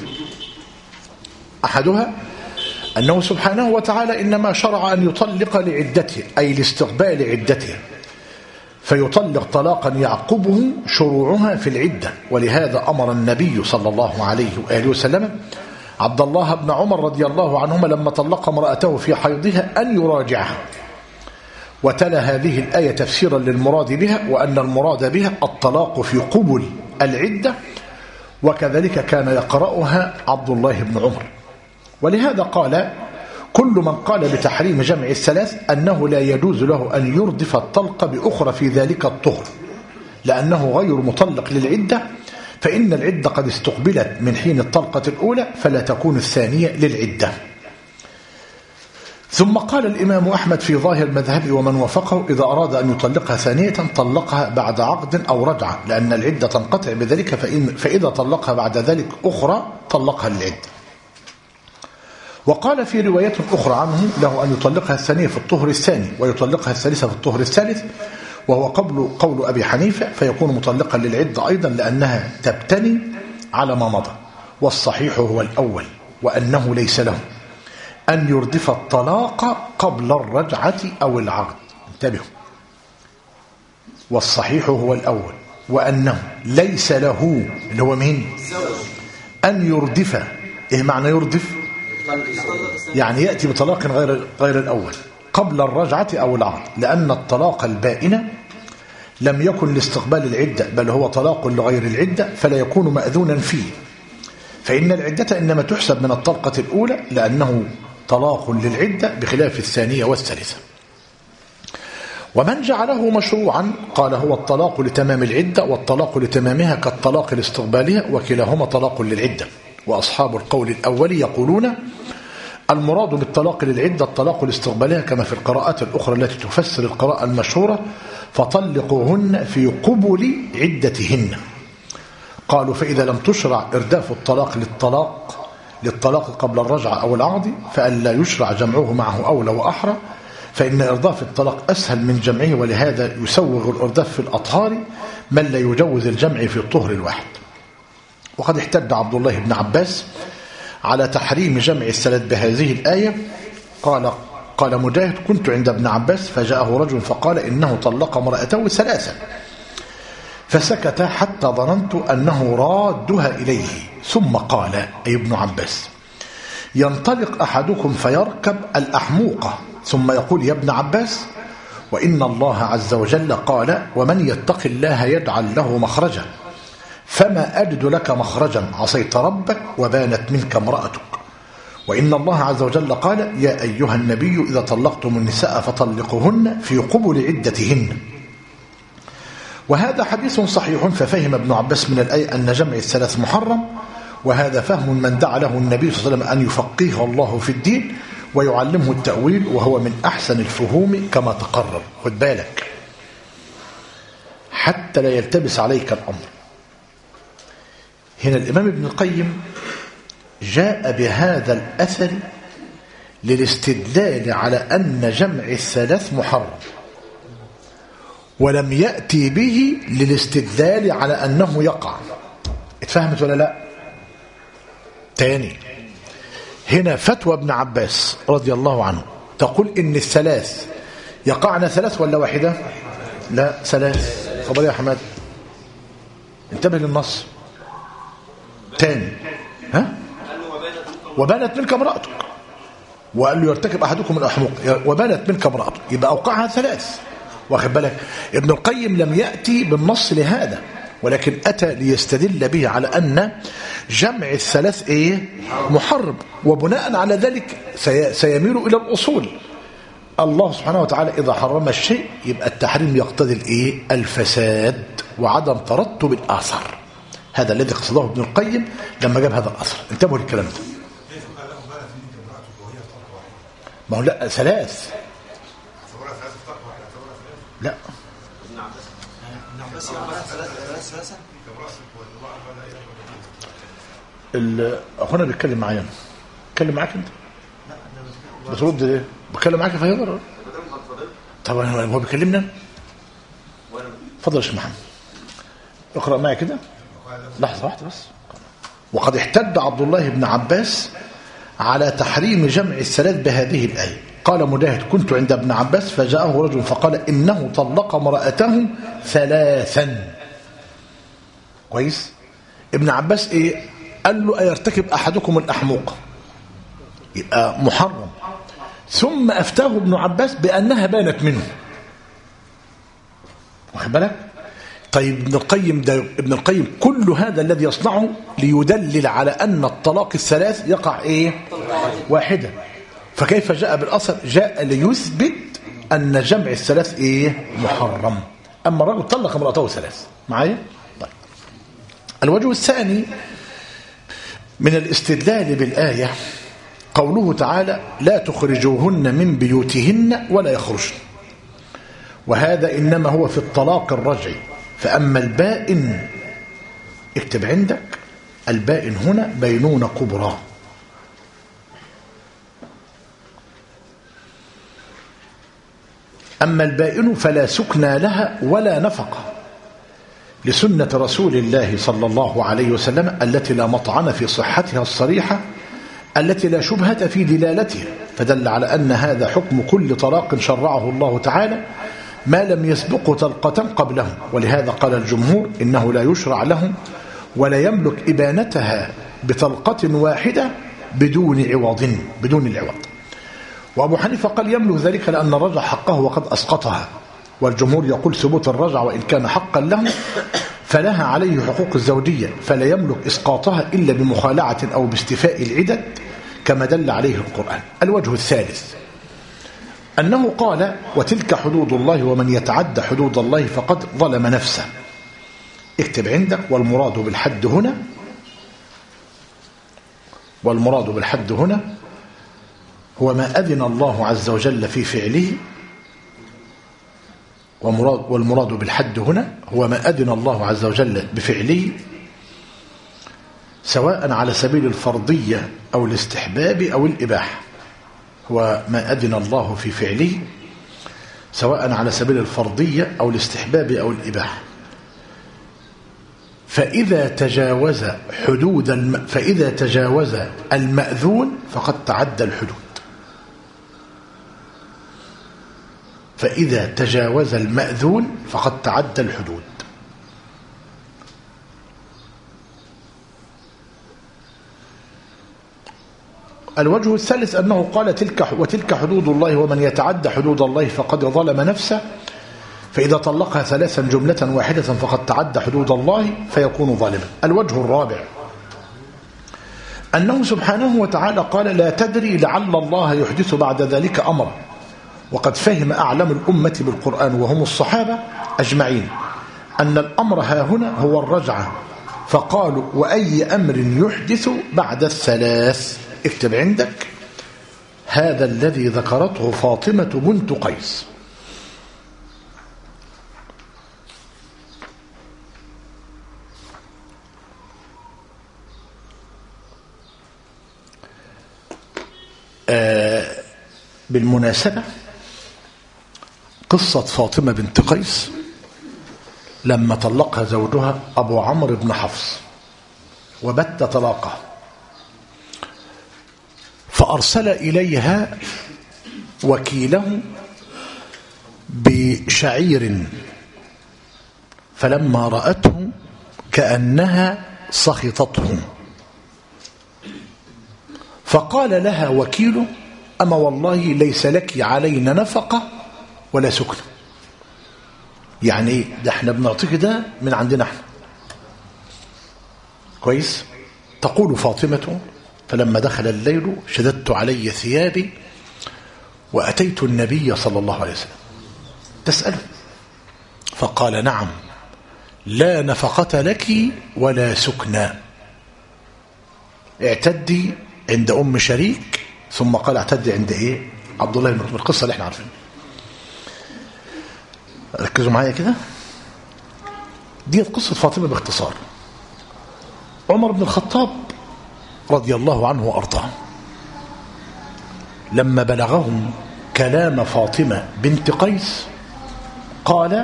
أحدها أنه سبحانه وتعالى إنما شرع أن يطلق لعدته أي لاستقبال عدته، فيطلق طلاقا يعقبه شروعها في العدة. ولهذا أمر النبي صلى الله عليه وآله وسلم عبد الله بن عمر رضي الله عنهما لما طلق امرأته في حيضها أن يراجعها، وتلا هذه الآية تفسيرا للمراد بها، وأن المراد بها الطلاق في قبل العدة، وكذلك كان يقرأها عبد الله بن عمر. ولهذا قال كل من قال بتحريم جمع الثلاث أنه لا يجوز له أن يردف الطلق بأخرى في ذلك الطهر، لأنه غير مطلق للعدة، فإن العدة قد استقبلت من حين الطلقة الأولى فلا تكون الثانية للعدة. ثم قال الإمام أحمد في ظاهر المذهب ومن وافقه إذا أراد أن يطلقها ثانية طلقها بعد عقد أو رجعة، لأن العدة تنقطع بذلك، فإذا طلقها بعد ذلك أخرى طلقها للعدة. وقال في رواية أخرى عنه له أن يطلقها الثانية في الطهر الثاني ويطلقها الثالثة في الطهر الثالث، وهو قول أبي حنيفة، فيكون مطلقا للعدة أيضا لأنها تبتني على ما مضى. والصحيح هو الأول، وأنه ليس له أن يردف الطلاق قبل الرجعة أو العقد. انتبهوا، والصحيح هو الأول، وأنه ليس له اللي هو مين؟ أن يردف. إيه معنى يردف؟ يعني يأتي بطلاق غير الأول قبل الرجعة أو العقد، لأن الطلاق البائن لم يكن لاستقبال العدة، بل هو طلاق لغير العدة، فلا يكون مأذونا فيه، فإن العدة إنما تحسب من الطلقة الأولى لأنه طلاق للعدة بخلاف الثانية والثالثة. ومن جعله مشروعا قال هو الطلاق لتمام العدة والطلاق لتمامها كالطلاق لاستقبالها وكلاهما طلاق للعدة. وأصحاب القول الأول يقولون المراد بالطلاق للعدة الطلاق لاستقبالها كما في القراءات الأخرى التي تفسر القراءة المشهورة فطلقوهن في قبل عدتهن. قالوا فإذا لم تشرع إرداف الطلاق للطلاق قبل الرجعة أو العقد فأن لا يشرع جمعه معه أولى وأحرى، فإن إرداف الطلاق أسهل من جمعه، ولهذا يسوغ الإرداف في الأطهار من لا يجوز الجمع في الطهر الواحد. وقد احتج عبد الله بن عباس على تحريم جمع الثلاث بهذه الآية. قال مجاهد كنت عند ابن عباس فجاءه رجل فقال إنه طلق امرأته ثلاثا فسكت حتى ظننت أنه رادها إليه، ثم قال أي ابن عباس ينطلق أحدكم فيركب الأحموقة ثم يقول يا ابن عباس وإن الله عز وجل قال ومن يتق الله يجعل له مخرجا فما أجد لك مخرجا عصيت ربك وبانت منك امرأتك. وإن الله عز وجل قال يا أيها النبي إذا طلقتم النساء فطلقوهن في قبل عدتهن. وهذا حديث صحيح. ففهم ابن عباس من الآية أن جمع الثلاث محرم، وهذا فهم من دعا له النبي صلى الله عليه وسلم أن يفقهه الله في الدين ويعلمه التأويل، وهو من أحسن الفهوم كما تقرر. خد بالك حتى لا يلتبس عليك الأمر. هنا الإمام ابن القيم جاء بهذا الأثر للاستدلال على أن جمع الثلاث محرم، ولم يأتي به للاستدلال على أنه يقع. اتفهمت ولا لا؟ تاني، هنا فتوى ابن عباس رضي الله عنه تقول إن الثلاث يقعن ثلاث ولا واحدة؟ لا ثلاث. خبر يا حماد انتبه للنص تاني. ها؟ وبانت منك امرأتك، وقال له يرتكب أحدكم الأحمق وبانت منك امرأتك، يبقى أوقعها ثلاث. واخد بالك؟ ابن القيم لم يأتي بالنص لهذا، ولكن أتى ليستدل به على أن جمع الثلاث محرم، وبناء على ذلك سيميل إلى الأصول. الله سبحانه وتعالى إذا حرم الشيء يبقى التحريم يقتضي الفساد وعدم ترتب الآثار. هذا الذي قصده ابن القيم لما جاب هذا الأثر. انتبهوا للكلام ده. ما هو لا ثلاث، لا اخونا بيتكلم معايا، بيتكلم معاك انت بترد ليه؟ بتكلم معاك فهي ضرر. طبعا هو بيكلمنا. اتفضل يا شيخ محمد اقرا معايا كده لحظه واحده بس. وقد احتج عبد الله بن عباس على تحريم جمع الثلاث بهذه الآية. قال مجاهد كنت عند ابن عباس فجاءه رجل فقال إنه طلق امرأته ثلاثا. كويس؟ ابن عباس قال له أيرتكب أحدكم الأحموق، يبقى محرم. ثم أفتاه ابن عباس بأنها بانت منه. واخد بالك؟ طيب ابن القيم كل هذا الذي يصنعه ليدلل على أن الطلاق الثلاث يقع واحدة. فكيف جاء بالأثر؟ جاء ليثبت أن جمع الثلاث محرم. أما الرجل طلق امرأته ثلاث. معايا؟ طيب. الوجه الثاني من الاستدلال بالآية قوله تعالى لا تخرجوهن من بيوتهن ولا يخرجن، وهذا إنما هو في الطلاق الرجعي. فأما البائن اكتب عندك البائن هنا بينونة كبرى. أما البائن فلا سكنى لها ولا نفقة لسنة رسول الله صلى الله عليه وسلم التي لا مطعن في صحتها الصريحة التي لا شبهة في دلالتها، فدل على أن هذا حكم كل طلاق شرعه الله تعالى ما لم يسبق طلقة قبله. ولهذا قال الجمهور إنه لا يشرع لهم ولا يملك إبانتها بطلقة واحدة بدون العوض. وأبو حنيفة قال يملك ذلك لأن الرجع حقه وقد أسقطها، والجمهور يقول ثبوت الرجع وإن كان حقا له فلها عليه حقوق الزوجية فلا يملك إسقاطها إلا بمخالعة أو باستيفاء العدد كما دل عليه القرآن. الوجه الثالث أنه قال وتلك حدود الله ومن يتعد حدود الله فقد ظلم نفسه. اكتب عندك والمراد بالحد هنا هو ما أذن الله عز وجل في فعله، والمراد بالحد هنا هو ما أذن الله عز وجل بفعله سواء على سبيل الفرضية أو الاستحباب أو الإباحة. هو ما أذن الله في فعله سواء على سبيل الفرضية أو الاستحباب أو الإباحة. فإذا تجاوز المأذون فقد تعدى الحدود. فإذا تجاوز المأذون فقد تعدى الحدود. الوجه الثالث أنه قال وتلك حدود الله ومن يتعدى حدود الله فقد ظلم نفسه، فإذا طلقها ثلاثا جملة واحدة فقد تعدى حدود الله فيكون ظالما. الوجه الرابع أنه سبحانه وتعالى قال لا تدري لعل الله يحدث بعد ذلك أمرا، وقد فهم أعلم الأمة بالقرآن وهم الصحابة أجمعين أن الأمر ها هنا هو الرجعة، فقالوا وأي أمر يحدث بعد الثلاث. اكتب عندك هذا الذي ذكرته فاطمة بنت قيس. بالمناسبة قصة فاطمة بنت قيس لما طلقها زوجها أبو عمرو بن حفص وبت طلاقه، فأرسل إليها وكيله بشعير، فلما رأته كأنها سخطته، فقال لها وكيله أما والله ليس لك علينا نفقة ولا سكنة. يعني ايه ده؟ احنا بنعطيك ده من عندنا احنا. كويس. تقول فاطمة فلما دخل الليل شددت علي ثيابي وأتيت النبي صلى الله عليه وسلم تسأله، فقال نعم لا نفقة لك ولا سكنى، اعتدي عند أم شريك، ثم قال اعتدي عند ايه؟ عبد الله بن مسعود. القصة اللي احنا عارفينها. ركزوا معايا كده، دي قصة فاطمة باختصار. عمر بن الخطاب رضي الله عنه وأرضاه لما بلغهم كلام فاطمة بنت قيس قال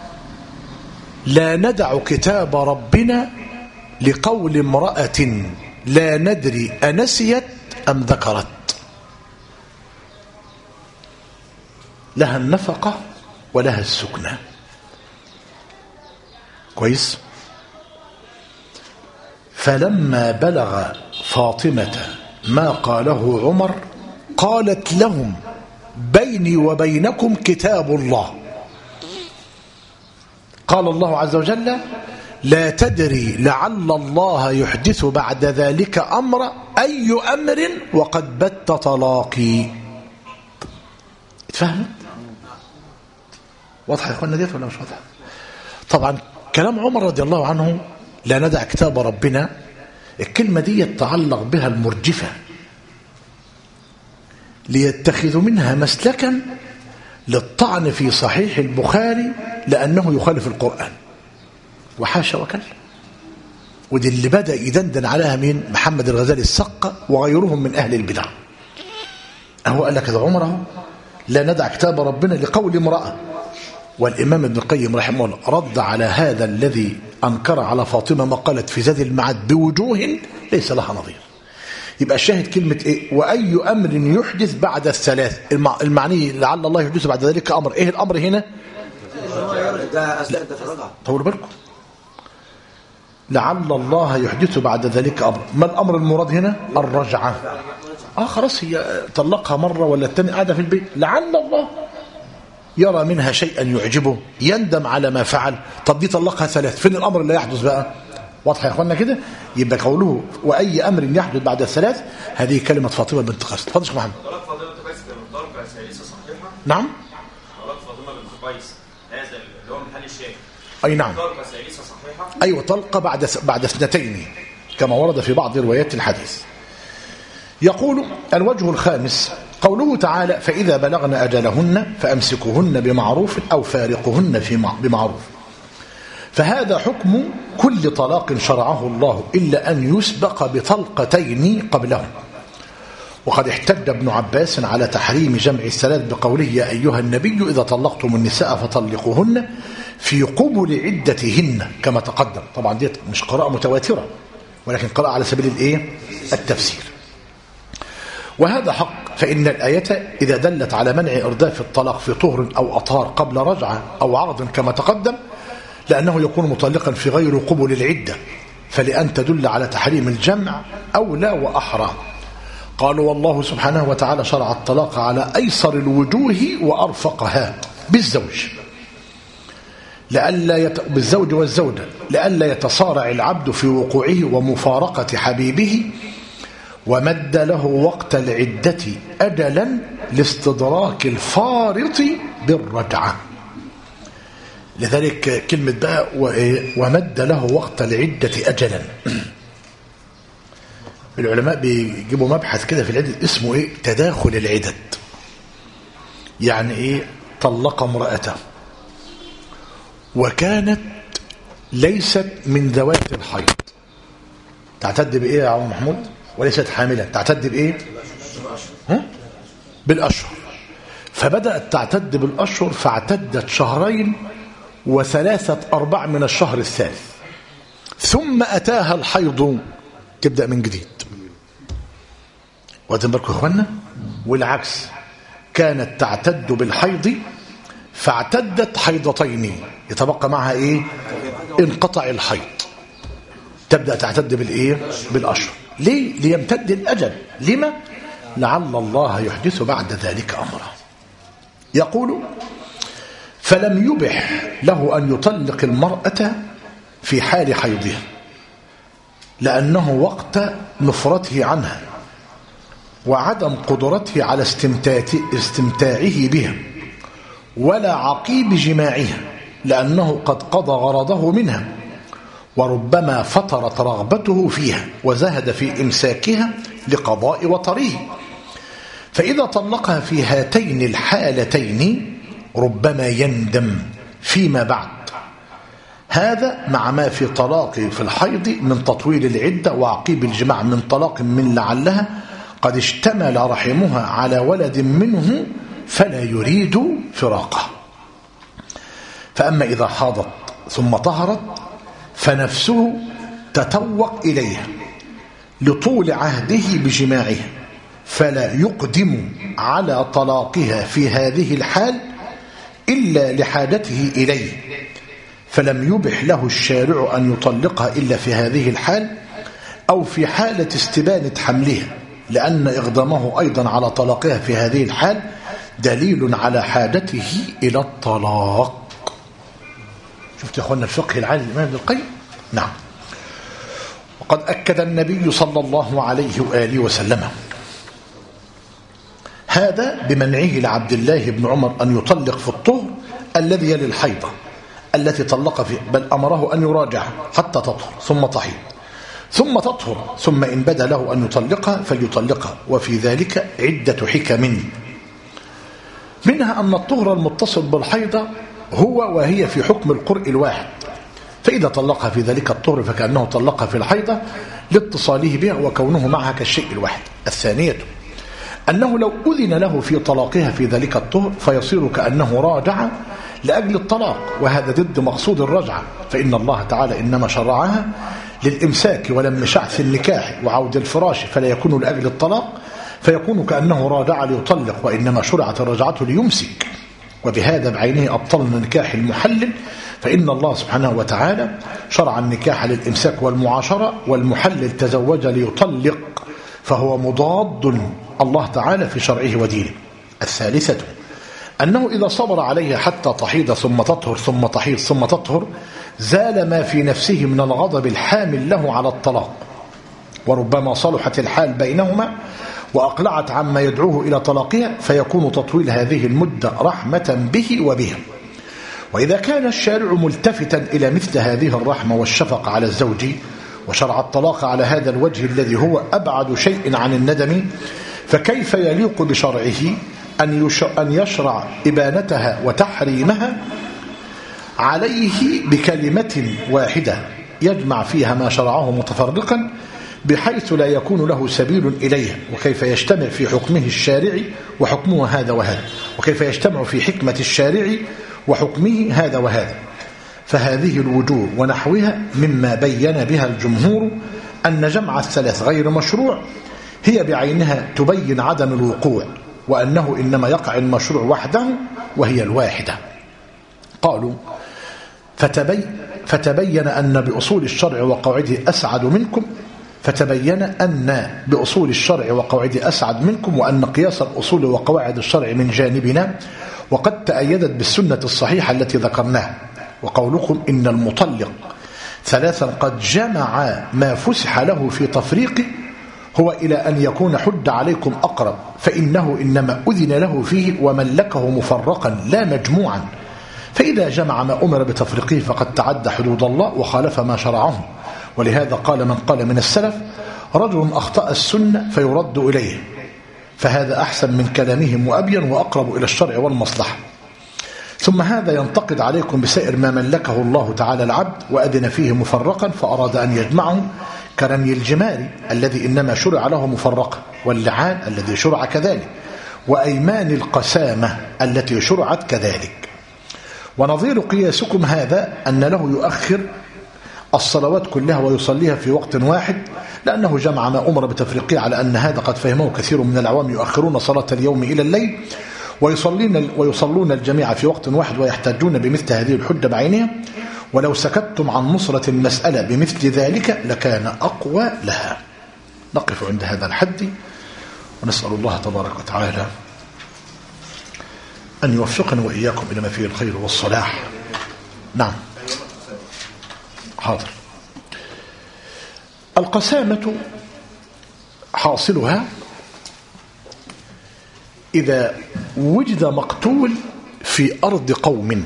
لا ندع كتاب ربنا لقول امرأة لا ندري أنسيت أم ذكرت، لها النفقة ولها السكنة. كويس. فلما بلغ فاطمة ما قاله عمر قالت لهم بيني وبينكم كتاب الله، قال الله عز وجل لا تدري لعل الله يحدث بعد ذلك أمر أي أمر وقد بت طلاقي. اتفهمت؟ واضحة يا اخوانا ديت ولا مش واضحة؟ طبعا كلام عمر رضي الله عنه لا ندع كتاب ربنا، الكلمة دي يتعلق بها المرجفة ليتخذوا منها مسلكا للطعن في صحيح البخاري لأنه يخالف القرآن، وحاشا وكلا. ودي اللي بدأ يدندن عليها مين؟ محمد الغزالي السقة وغيرهم من أهل البدع. أهو قال لك إذا عمره لا ندع كتاب ربنا لقول امرأة، والإمام ابن القيم رحمه الله رد على هذا الذي أنكر على فاطمة ما قالت في زاد المعاد بوجوه ليس لها نظير. يبقى الشاهد كلمة إيه؟ وأي أمر يحدث بعد الثلاث، المعني لعل الله يحدث بعد ذلك أمر. إيه الأمر هنا؟ طولوا بالكم، لعل الله يحدث بعد ذلك أمر. ما الأمر المراد هنا؟ الرجعة. خلاص هي طلقها مرة ولا الثانية قاعدة في البيت، لعل الله يرى منها شيئا يعجبه، يندم على ما فعل. طب دي طلقها ثلاث، فين الأمر اللي يحدث بقى؟ واضح يا اخوانا كده؟ يبقى قوله وأي أمر يحدث بعد الثلاث، هذه كلمة فاطمة بنت قيس. اتفضل يا محمد.
طلاق فاطمة بنت قيس كان طلقة ثالثة صحيحة؟
نعم.
طلاق فاطمة بنت قيس هذا اللي هو محل الشاهد.
أي نعم.
طلقة ثالثة صحيحة؟
أيوة، طلقة بعد اثنتين كما ورد في بعض روايات الحديث. يقول الوجه الخامس قوله تعالى فإذا بلغن أجلهن فأمسكوهن بمعروف أو فارقهن بمعروف. فهذا حكم كل طلاق شرعه الله إلا أن يسبق بطلقتين قبله. وقد احتج ابن عباس على تحريم جمع الثلاث بقوله يا أيها النبي إذا طلقتم النساء فطلقوهن في قبل عدتهن كما تقدم. طبعا دي مش قراءة متواترة ولكن قراءة على سبيل التفسير. وهذا حق، فإن الآية إذا دلت على منع إرداف الطلاق في طهر أو أطهار قبل رجعة أو عرض كما تقدم، لأنه يكون مطلقا في غير قبل العدة، فلأن تدل على تحريم الجمع أولى وأحرى. قالوا والله سبحانه وتعالى شرع الطلاق على أيسر الوجوه وأرفقها بالزوج بالزوج والزوجة لئلا يتصارع العبد في وقوعه ومفارقة حبيبه، ومد له وقت العدة أجلا لاستدراك الفارط بالرجعة. لذلك كلمة بقى ومد له وقت العدة أجلا. العلماء بيجيبوا مبحث كده في العدد اسمه تداخل العدد. يعني طلق امرأته وكانت ليست من ذوات الحيض، تعتد بإيه يا عم محمود؟ وليست حاملة، تعتد بإيه؟ بالأشهر. فبدأت تعتد بالأشهر فاعتدت شهرين و3/4 من الشهر الثالث، ثم أتاها الحيض تبدأ من جديد. واخدين بالكم يا اخوانا؟ والعكس، كانت تعتد بالحيض فاعتدت حيضتين يتبقى معها انقطع الحيض، تبدأ تعتد بالأشهر. ليه؟ ليمتد الأجل. لما؟ لعل الله يحدث بعد ذلك أمرا. يقول فلم يبح له أن يطلق المرأة في حال حيضها، لأنه وقت نفرته عنها وعدم قدرته على استمتاعه بها، ولا عقيب جماعها، لأنه قد قضى غرضه منها، وربما فطرت رغبته فيها وزهد في إمساكها لقضاء وطره. فإذا طلقها في هاتين الحالتين ربما يندم فيما بعد. هذا مع ما في طلاق في الحيض من تطويل العدة وعقيب الجماع من طلاق من لعلها قد اشتمل رحمها على ولد منه فلا يريد فراقه. فأما إذا حاضت ثم طهرت فنفسه تتوق إليها لطول عهده بجماعها، فلا يقدم على طلاقها في هذه الحال إلا لحاجته إليه، فلم يبح له الشارع أن يطلقها إلا في هذه الحال أو في حالة استبانة حملها، لأن إقدامه أيضا على طلاقها في هذه الحال دليل على حاجته إلى الطلاق. شفت يا أخوانا الفقه العالي الإمام ابن القيم؟ نعم. وقد أكد النبي صلى الله عليه وآله وسلم هذا بمنعه لعبد الله بن عمر أن يطلق في الطهر الذي يلي الحيضة التي طلق فيه، بل أمره أن يراجع حتى تطهر ثم تحيض ثم تطهر، ثم إن بدا له أن يطلقها فليطلقها. وفي ذلك عدة حكم، منها أن الطهر المتصل بالحيضة هو وهي في حكم القرء الواحد، فإذا طلقها في ذلك الطهر فكأنه طلقها في الحيضة لاتصاله بها وكونه معها كالشيء الواحد. الثانية أنه لو أذن له في طلاقها في ذلك الطهر فيصير كأنه راجع لأجل الطلاق، وهذا ضد مقصود الرجعة، فإن الله تعالى إنما شرعها للإمساك ولم شعث النكاح وعود الفراش، فلا يكون لأجل الطلاق فيكون كأنه راجع ليطلق، وإنما شرعت الرجعة ليمسك. وبهذا بعينه أبطلنا نكاح المحلل، فإن الله سبحانه وتعالى شرع النكاح للإمساك والمعاشرة، والمحلل تزوج ليطلق، فهو مضاد الله تعالى في شرعه ودينه. الثالثة أنه إذا صبر عليها حتى تحيض ثم تطهر ثم تحيض ثم تطهر زال ما في نفسه من الغضب الحامل له على الطلاق، وربما صلحت الحال بينهما وأقلعت عما يدعوه إلى طلاقها، فيكون تطويل هذه المدة رحمة به وبها. وإذا كان الشارع ملتفتا إلى مثل هذه الرحمة والشفقة على الزوج وشرع الطلاق على هذا الوجه الذي هو أبعد شيء عن الندم، فكيف يليق بشرعه أن يشرع إبانتها وتحريمها عليه بكلمة واحدة يجمع فيها ما شرعه متفرقا بحيث لا يكون له سبيل إليها؟ وكيف يجتمع في حكمه الشارع وحكمه هذا وهذا، وكيف يجتمع في حكمة الشارع وحكمه هذا وهذا؟ فهذه الوجوه ونحوها مما بين بها الجمهور أن جمع الثلاث غير مشروع هي بعينها تبين عدم الوقوع، وأنه إنما يقع المشروع وحده وهي الواحدة. قالوا فتبين أن بأصول الشرع وقواعده أسعد منكم، فتبين أن بأصول الشرع وقواعده أسعد منكم، وأن قياس الأصول وقواعد الشرع من جانبنا وقد تأيدت بالسنة الصحيحة التي ذكرناها. وقولكم إن المطلق ثلاثا قد جمع ما فسح له في تفريقه هو إلى أن يكون حد عليكم أقرب، فإنه إنما أذن له فيه وملكه مفرقا لا مجموعا، فإذا جمع ما أمر بتفريقه فقد تعدى حدود الله وخالف ما شرعه. ولهذا قال من قال من السلف: رجل أخطأ السنة فيرد إليه، فهذا أحسن من كلامهم وأبين وأقرب إلى الشرع والمصلحة. ثم هذا ينتقد عليكم بسائر ما ملكه الله تعالى العبد وأذن فيه مفرقا فأراد أن يجمعه، كرمي الجمار الذي إنما شرع له مفرقا، واللعان الذي شرع كذلك، وأيمان القسامة التي شرعت كذلك. ونظير قياسكم هذا أن له يؤخر الصلوات كلها ويصليها في وقت واحد، لأنه جمع ما أمر بتفريقه على أن هذا قد فهمه كثير من العوام يؤخرون صلاة اليوم إلى الليل ويصلون الجميع في وقت واحد ويحتاجون بمثل هذه الحجة بعينها. ولو سكتتم عن نصرة المسألة بمثل ذلك لكان أقوى لها. نقف عند هذا الحد ونسأل الله تبارك وتعالى أن يوفقنا وإياكم إلى ما فيه الخير والصلاح. نعم حاضر. القسامة حاصلها إذا وجد مقتول في أرض قوم،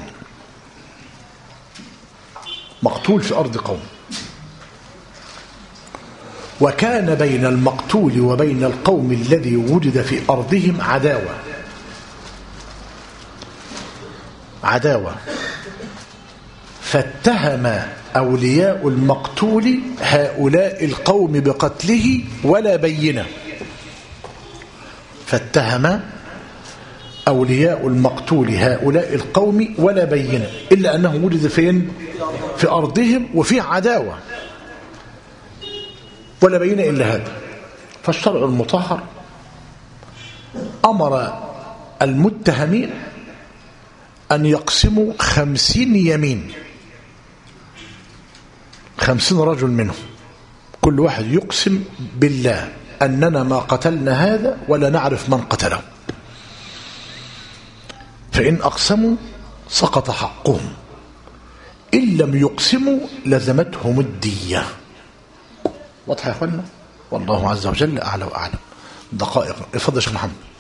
مقتول في أرض قوم، وكان بين المقتول وبين القوم الذي وجد في أرضهم عداوة، فاتهم أولياء المقتول هؤلاء القوم بقتله ولا بينة. فاتهم أولياء المقتول هؤلاء القوم ولا بينة، إلا أنه وجد فين؟ في أرضهم وفي عداوة، ولا بينة إلا هذا. فالشرع المطهر أمر المتهمين أن يقسموا 50 يمين، 50 رجل منهم كل واحد يقسم بالله أننا ما قتلنا هذا ولا نعرف من قتله، فإن أقسموا سقط حقهم، إن لم يقسموا لزمتهم الدية. واضح يا أخوانا؟ والله عز وجل أعلى وأعلم. دقائق. اتفضل يا شيخ محمد.